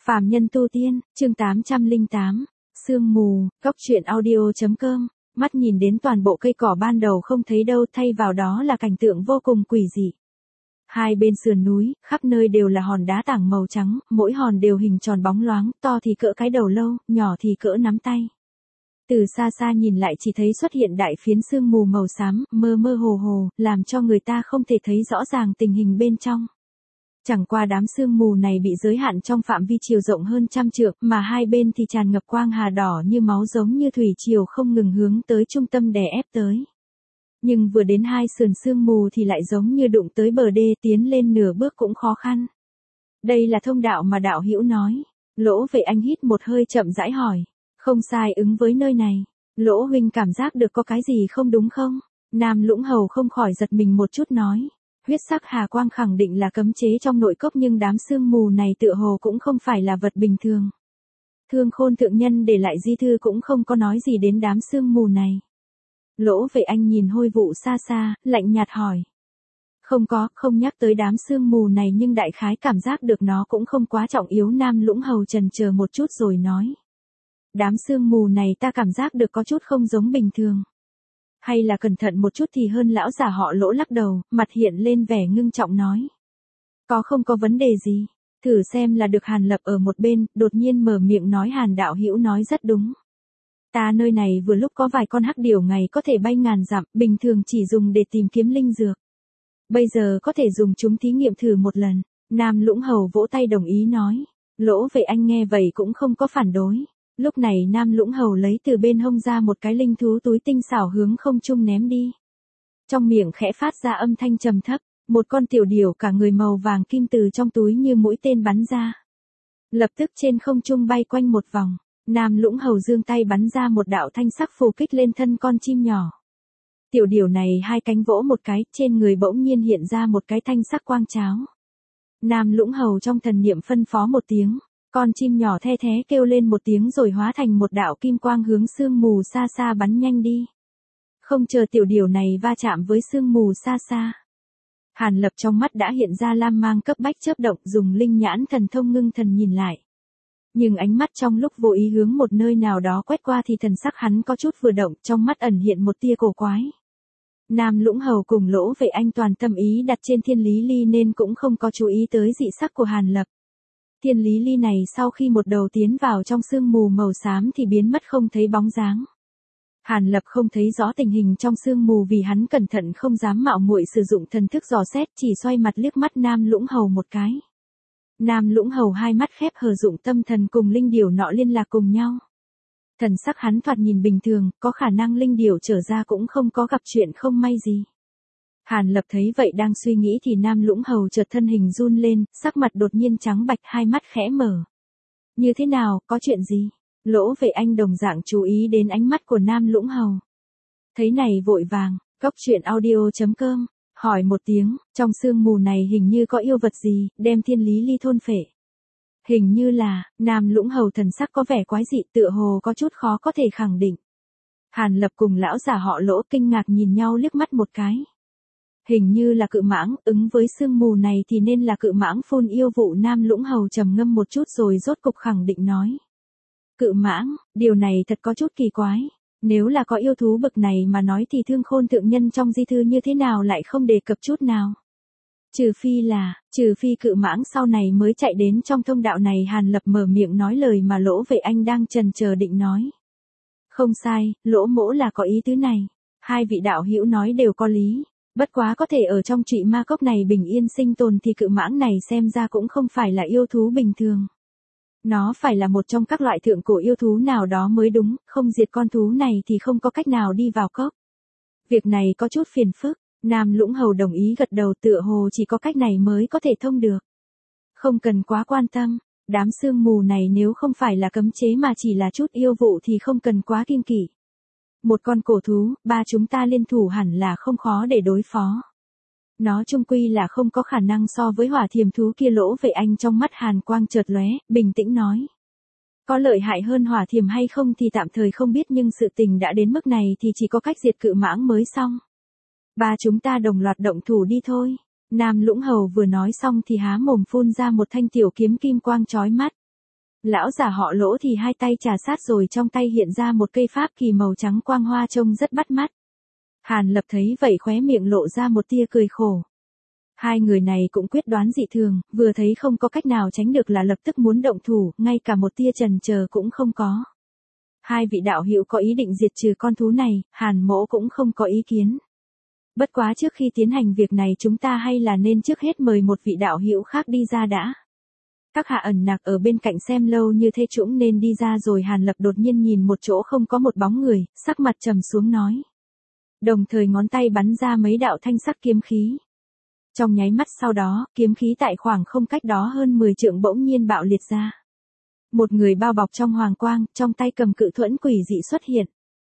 Phàm nhân tu tiên, chương 808, sương mù, góc truyện audio.com, mắt nhìn đến toàn bộ cây cỏ ban đầu không thấy đâu, thay vào đó là cảnh tượng vô cùng quỷ dị. Hai bên sườn núi, khắp nơi đều là hòn đá tảng màu trắng, mỗi hòn đều hình tròn bóng loáng, to thì cỡ cái đầu lâu, nhỏ thì cỡ nắm tay. Từ xa xa nhìn lại chỉ thấy xuất hiện đại phiến sương mù màu xám, mơ mơ hồ hồ, làm cho người ta không thể thấy rõ ràng tình hình bên trong. Chẳng qua đám sương mù này bị giới hạn trong phạm vi chiều rộng hơn 100 trượng, mà hai bên thì tràn ngập quang hà đỏ như máu, giống như thủy triều không ngừng hướng tới trung tâm đè ép tới. Nhưng vừa đến hai sườn sương mù thì lại giống như đụng tới bờ đê, tiến lên nửa bước cũng khó khăn. Đây là thông đạo mà đạo hữu nói. Lỗ Vệ Anh hít một hơi chậm rãi hỏi. Không sai, ứng với nơi này. Lỗ huynh cảm giác được có cái gì không đúng không? Nam Lũng Hầu không khỏi giật mình một chút nói. Huyết sắc hà quang khẳng định là cấm chế trong nội cốc, nhưng đám sương mù này tựa hồ cũng không phải là vật bình thường. Thương Khôn thượng nhân để lại di thư cũng không có nói gì đến đám sương mù này. Lỗ Vệ Anh nhìn hôi vụ xa xa, lạnh nhạt hỏi. Không nhắc tới đám sương mù này, nhưng đại khái cảm giác được nó cũng không quá trọng yếu. Nam Lũng Hầu chần chờ một chút rồi nói. Đám sương mù này ta cảm giác được có chút không giống bình thường. Hay là cẩn thận một chút thì hơn. Lão già họ Lỗ lắc đầu, mặt hiện lên vẻ ngưng trọng nói. Không có vấn đề gì, thử xem là được. Hàn Lập ở một bên, đột nhiên mở miệng nói. Hàn đạo hữu nói rất đúng. Ta nơi này vừa lúc có vài con hắc điểu ngày có thể bay ngàn dặm, bình thường chỉ dùng để tìm kiếm linh dược. Bây giờ có thể dùng chúng thí nghiệm thử một lần. Nam Lũng Hầu vỗ tay đồng ý nói. Lỗ Vệ Anh nghe vậy cũng không có phản đối. Lúc này Nam Lũng Hầu lấy từ bên hông ra một cái linh thú túi tinh xảo hướng không trung ném đi. Trong miệng khẽ phát ra âm thanh trầm thấp, một con tiểu điểu cả người màu vàng kim từ trong túi như mũi tên bắn ra. Lập tức trên không trung bay quanh một vòng, Nam Lũng Hầu giương tay bắn ra một đạo thanh sắc phù kích lên thân con chim nhỏ. Tiểu điểu này hai cánh vỗ một cái, trên người bỗng nhiên hiện ra một cái thanh sắc quang cháo. Nam Lũng Hầu trong thần niệm phân phó một tiếng. Con chim nhỏ the thé kêu lên một tiếng rồi hóa thành một đạo kim quang hướng sương mù xa xa bắn nhanh đi. Không chờ tiểu điểu này va chạm với sương mù xa xa. Hàn Lập trong mắt đã hiện ra lam mang cấp bách chớp động, dùng linh nhãn thần thông ngưng thần nhìn lại. Nhưng ánh mắt trong lúc vô ý hướng một nơi nào đó quét qua thì thần sắc hắn có chút vừa động, trong mắt ẩn hiện một tia cổ quái. Nam Lũng Hầu cùng Lỗ Vệ Anh toàn tâm ý đặt trên Thiên Lý Ly nên cũng không có chú ý tới dị sắc của Hàn Lập. Thiên Lý Ly này sau khi một đầu tiến vào trong sương mù màu xám thì biến mất không thấy bóng dáng. Hàn Lập không thấy rõ tình hình trong sương mù vì hắn cẩn thận không dám mạo muội sử dụng thần thức dò xét, chỉ xoay mặt liếc mắt Nam Lũng Hầu một cái. Nam Lũng Hầu hai mắt khép hờ dụng tâm thần cùng linh điểu nọ liên lạc cùng nhau. Thần sắc hắn thoạt nhìn bình thường, có khả năng linh điểu trở ra cũng không có gặp chuyện không may gì. Hàn Lập thấy vậy đang suy nghĩ thì Nam Lũng Hầu chợt thân hình run lên, sắc mặt đột nhiên trắng bạch, hai mắt khẽ mở. Như thế nào, có chuyện gì? Lỗ Vệ Anh đồng dạng chú ý đến ánh mắt của Nam Lũng Hầu. Thấy này vội vàng, góc truyện audio.com, hỏi một tiếng, trong sương mù này hình như có yêu vật gì, đem Thiên Lý Ly thôn phệ. Hình như là, Nam Lũng Hầu thần sắc có vẻ quái dị, tựa hồ có chút khó có thể khẳng định. Hàn Lập cùng lão già họ Lỗ kinh ngạc nhìn nhau liếc mắt một cái. Hình như là cự mãng, ứng với sương mù này thì nên là cự mãng phun yêu vụ. Nam Lũng Hầu trầm ngâm một chút rồi rốt cục khẳng định nói. Cự mãng, điều này thật có chút kỳ quái. Nếu là có yêu thú bậc này mà nói thì Thương Khôn thượng nhân trong di thư như thế nào lại không đề cập chút nào. Trừ phi cự mãng sau này mới chạy đến trong thông đạo này. Hàn Lập mở miệng nói lời mà Lỗ Vệ Anh đang chần chờ định nói. Không sai, Lỗ mỗ là có ý tứ này. Hai vị đạo hữu nói đều có lý. Bất quá có thể ở trong trụy ma cốc này bình yên sinh tồn thì cự mãng này xem ra cũng không phải là yêu thú bình thường. Nó phải là một trong các loại thượng cổ yêu thú nào đó mới đúng, không diệt con thú này thì không có cách nào đi vào cốc. Việc này có chút phiền phức. Nam Lũng Hầu đồng ý gật đầu, tựa hồ chỉ có cách này mới có thể thông được. Không cần quá quan tâm, đám sương mù này nếu không phải là cấm chế mà chỉ là chút yêu vụ thì không cần quá kiêng kỵ. Một con cổ thú, ba chúng ta liên thủ hẳn là không khó để đối phó. Nó chung quy là không có khả năng so với hỏa thiềm thú kia. Lỗ Vệ Anh trong mắt hàn quang chợt lóe, bình tĩnh nói. Có lợi hại hơn hỏa thiềm hay không thì tạm thời không biết, nhưng sự tình đã đến mức này thì chỉ có cách diệt cự mãng mới xong. Ba chúng ta đồng loạt động thủ đi thôi. Nam Lũng Hầu vừa nói xong thì há mồm phun ra một thanh tiểu kiếm kim quang chói mắt. Lão già họ Lỗ thì hai tay trà sát rồi trong tay hiện ra một cây pháp kỳ màu trắng quang hoa trông rất bắt mắt. Hàn Lập thấy vậy khóe miệng lộ ra một tia cười khổ. Hai người này cũng quyết đoán dị thường, vừa thấy không có cách nào tránh được là lập tức muốn động thủ, ngay cả một tia chần chờ cũng không có. Hai vị đạo hữu có ý định diệt trừ con thú này, Hàn mỗ cũng không có ý kiến. Bất quá trước khi tiến hành việc này chúng ta hay là nên trước hết mời một vị đạo hữu khác đi ra đã. Các hạ ẩn nặc ở bên cạnh xem lâu như thế cũng nên đi ra rồi. Hàn Lập đột nhiên nhìn một chỗ không có một bóng người, sắc mặt trầm xuống nói. Đồng thời ngón tay bắn ra mấy đạo thanh sắc kiếm khí. Trong nháy mắt sau đó, kiếm khí tại khoảng không cách đó hơn 10 trượng bỗng nhiên bạo liệt ra. Một người bao bọc trong hoàng quang, trong tay cầm cự thuẫn quỷ dị xuất hiện.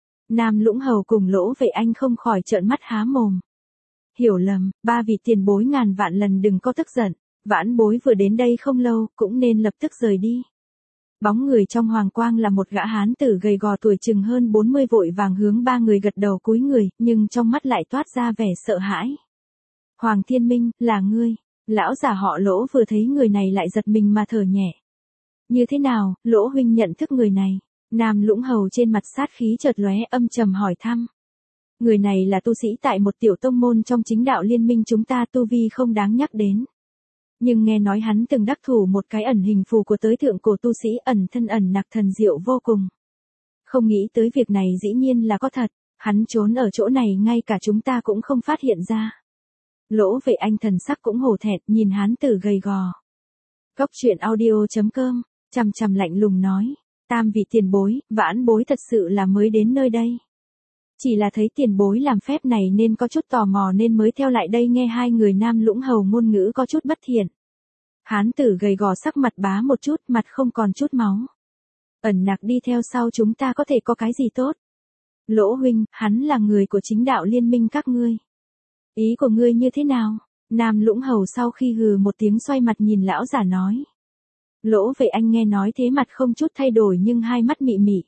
Nam Lũng Hầu cùng Lỗ Vệ Anh không khỏi trợn mắt há mồm. Hiểu lầm, ba vị tiền bối ngàn vạn lần đừng có tức giận, vãn bối vừa đến đây không lâu, cũng nên lập tức rời đi. Bóng người trong hoàng quang là một gã hán tử gầy gò tuổi chừng hơn 40 vội vàng hướng ba người gật đầu cúi người, nhưng trong mắt lại toát ra vẻ sợ hãi. Hoàng Thiên Minh, là ngươi. Lão già họ Lỗ vừa thấy người này lại giật mình mà thở nhẹ. Như thế nào, Lỗ huynh nhận thức người này? Nam Lũng Hầu trên mặt sát khí chợt lóe âm trầm hỏi thăm. Người này là tu sĩ tại một tiểu tông môn trong chính đạo liên minh chúng ta, tu vi không đáng nhắc đến. Nhưng nghe nói hắn từng đắc thủ một cái ẩn hình phù của tới thượng cổ tu sĩ ẩn thân ẩn nặc thần diệu vô cùng. Không nghĩ tới việc này dĩ nhiên là có thật, hắn trốn ở chỗ này ngay cả chúng ta cũng không phát hiện ra. Lỗ Vệ Anh thần sắc cũng hổ thẹn nhìn hán tử gầy gò. Cốc truyện audio.com, chằm chằm lạnh lùng nói. Tam vị tiền bối, vãn bối thật sự là mới đến nơi đây. Chỉ là thấy tiền bối làm phép này nên có chút tò mò nên mới theo lại đây. Nghe hai người Nam Lũng Hầu ngôn ngữ có chút bất thiện. Hán tử gầy gò sắc mặt bá một chút, mặt không còn chút máu. Ẩn nặc đi theo sau chúng ta có thể có cái gì tốt? Lỗ huynh, hắn là người của chính đạo liên minh các ngươi. Ý của ngươi như thế nào? Nam Lũng Hầu sau khi hừ một tiếng xoay mặt nhìn lão giả nói. Lỗ Vệ Anh nghe nói thế mặt không chút thay đổi nhưng hai mắt mị mị.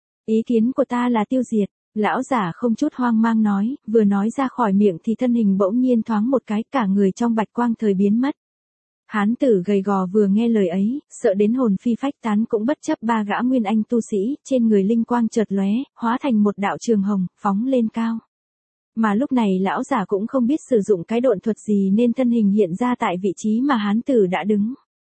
Ý kiến của ta là tiêu diệt. Lão giả không chút hoang mang nói, vừa nói ra khỏi miệng thì thân hình bỗng nhiên thoáng một cái, cả người trong bạch quang thời biến mất. Hán tử gầy gò vừa nghe lời ấy, sợ đến hồn phi phách tán cũng bất chấp ba gã nguyên anh tu sĩ, trên người linh quang chợt lóe, hóa thành một đạo trường hồng, phóng lên cao. Mà lúc này lão giả cũng không biết sử dụng cái độn thuật gì nên thân hình hiện ra tại vị trí mà hán tử đã đứng.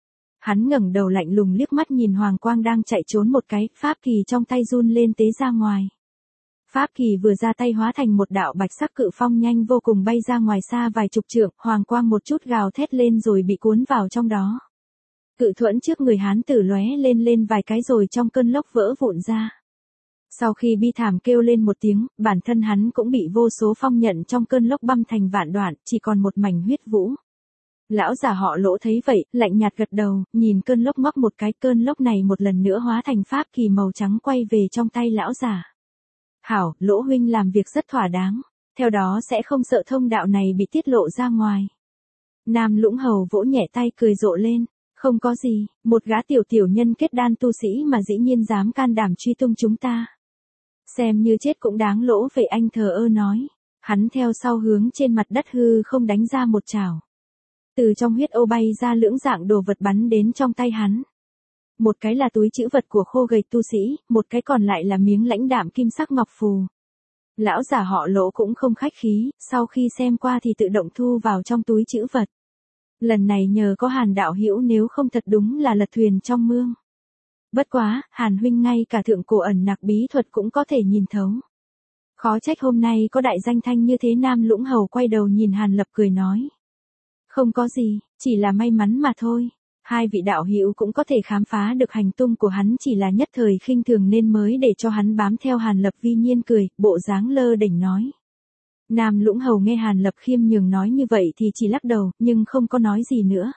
Hắn ngẩng đầu lạnh lùng liếc mắt nhìn hoàng quang đang chạy trốn một cái, pháp kỳ trong tay run lên tế ra ngoài. Pháp kỳ vừa ra tay hóa thành một đạo bạch sắc cự phong nhanh vô cùng bay ra ngoài xa vài chục trượng, hoàng quang một chút gào thét lên rồi bị cuốn vào trong đó. Cự thuẫn trước người hán tử lóe lên vài cái rồi trong cơn lốc vỡ vụn ra. Sau khi bi thảm kêu lên một tiếng, bản thân hắn cũng bị vô số phong nhận trong cơn lốc băm thành vạn đoạn, chỉ còn một mảnh huyết vũ. Lão già họ Lỗ thấy vậy, lạnh nhạt gật đầu, nhìn cơn lốc ngóc một cái, cơn lốc này một lần nữa hóa thành pháp kỳ màu trắng quay về trong tay lão già. Hảo, Lỗ huynh làm việc rất thỏa đáng, theo đó sẽ không sợ thông đạo này bị tiết lộ ra ngoài. Nam Lũng Hầu vỗ nhẹ tay cười rộ lên, không có gì, một gã tiểu nhân kết đan tu sĩ mà dĩ nhiên dám can đảm truy tung chúng ta. Xem như chết cũng đáng. Lỗ Vệ Anh thờ ơ nói, hắn theo sau hướng trên mặt đất hư không đánh ra một chảo. Từ trong huyết ô bay ra lưỡng dạng đồ vật bắn đến trong tay hắn. Một cái là túi trữ vật của khô gầy tu sĩ, một cái còn lại là miếng lãnh đạm kim sắc ngọc phù. Lão già họ Lỗ cũng không khách khí, sau khi xem qua thì tự động thu vào trong túi trữ vật. Lần này nhờ có Hàn đạo hữu, nếu không thật đúng là lật thuyền trong mương. Bất quá, Hàn huynh ngay cả thượng cổ ẩn nặc bí thuật cũng có thể nhìn thấu. Khó trách hôm nay có đại danh thanh như thế. Nam Lũng Hầu quay đầu nhìn Hàn Lập cười nói. Không có gì, chỉ là may mắn mà thôi. Hai vị đạo hữu cũng có thể khám phá được hành tung của hắn, chỉ là nhất thời khinh thường nên mới để cho hắn bám theo. Hàn Lập vi nhiên cười, bộ dáng lơ đễnh nói. Nam Lũng Hầu nghe Hàn Lập khiêm nhường nói như vậy thì chỉ lắc đầu, nhưng không có nói gì nữa.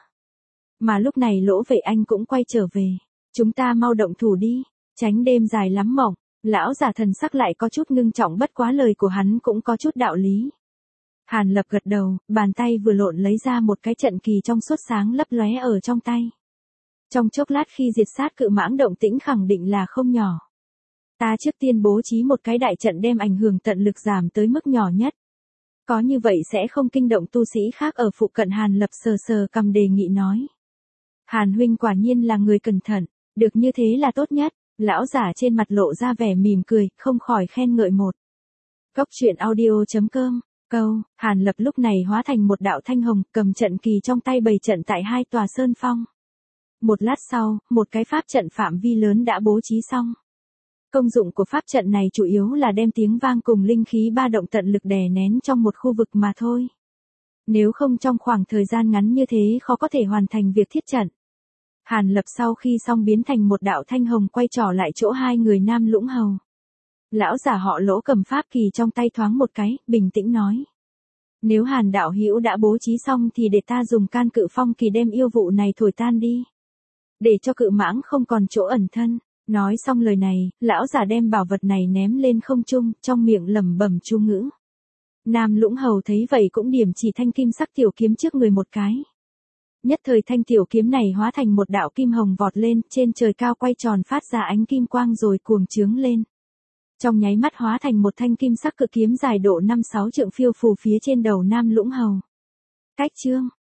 Mà lúc này Lỗ Vệ Anh cũng quay trở về. Chúng ta mau động thủ đi, tránh đêm dài lắm mộng. Lão giả thần sắc lại có chút ngưng trọng, bất quá lời của hắn cũng có chút đạo lý. Hàn Lập gật đầu, bàn tay vừa lộn lấy ra một cái trận kỳ trong suốt sáng lấp lóe ở trong tay. Trong chốc lát khi diệt sát cự mãng động tĩnh khẳng định là không nhỏ. Ta trước tiên bố trí một cái đại trận đem ảnh hưởng tận lực giảm tới mức nhỏ nhất. Có như vậy sẽ không kinh động tu sĩ khác ở phụ cận. Hàn Lập sờ cằm đề nghị nói. Hàn huynh quả nhiên là người cẩn thận. Được như thế là tốt nhất. Lão giả trên mặt lộ ra vẻ mỉm cười, không khỏi khen ngợi một. Cốc truyện audio.com. Câu, Hàn Lập lúc này hóa thành một đạo thanh hồng, cầm trận kỳ trong tay bày trận tại hai tòa sơn phong. Một lát sau, một cái pháp trận phạm vi lớn đã bố trí xong. Công dụng của pháp trận này chủ yếu là đem tiếng vang cùng linh khí ba động tận lực đè nén trong một khu vực mà thôi. Nếu không trong khoảng thời gian ngắn như thế khó có thể hoàn thành việc thiết trận. Hàn Lập sau khi xong biến thành một đạo thanh hồng quay trở lại chỗ hai người Nam Lũng Hầu. Lão giả họ Lỗ cầm pháp kỳ trong tay thoáng một cái, bình tĩnh nói. Nếu Hàn đạo hữu đã bố trí xong thì để ta dùng can cự phong kỳ đem yêu vụ này thổi tan đi. Để cho cự mãng không còn chỗ ẩn thân. Nói xong lời này, lão giả đem bảo vật này ném lên không trung, trong miệng lẩm bẩm chú ngữ. Nam Lũng Hầu thấy vậy cũng điểm chỉ thanh kim sắc tiểu kiếm trước người một cái. Nhất thời thanh tiểu kiếm này hóa thành một đạo kim hồng vọt lên, trên trời cao quay tròn phát ra ánh kim quang rồi cuồng trướng lên. Trong nháy mắt hóa thành một thanh kim sắc cự kiếm dài độ 5-6 trượng phiêu phù phía trên đầu Nam Lũng Hầu. Cách chương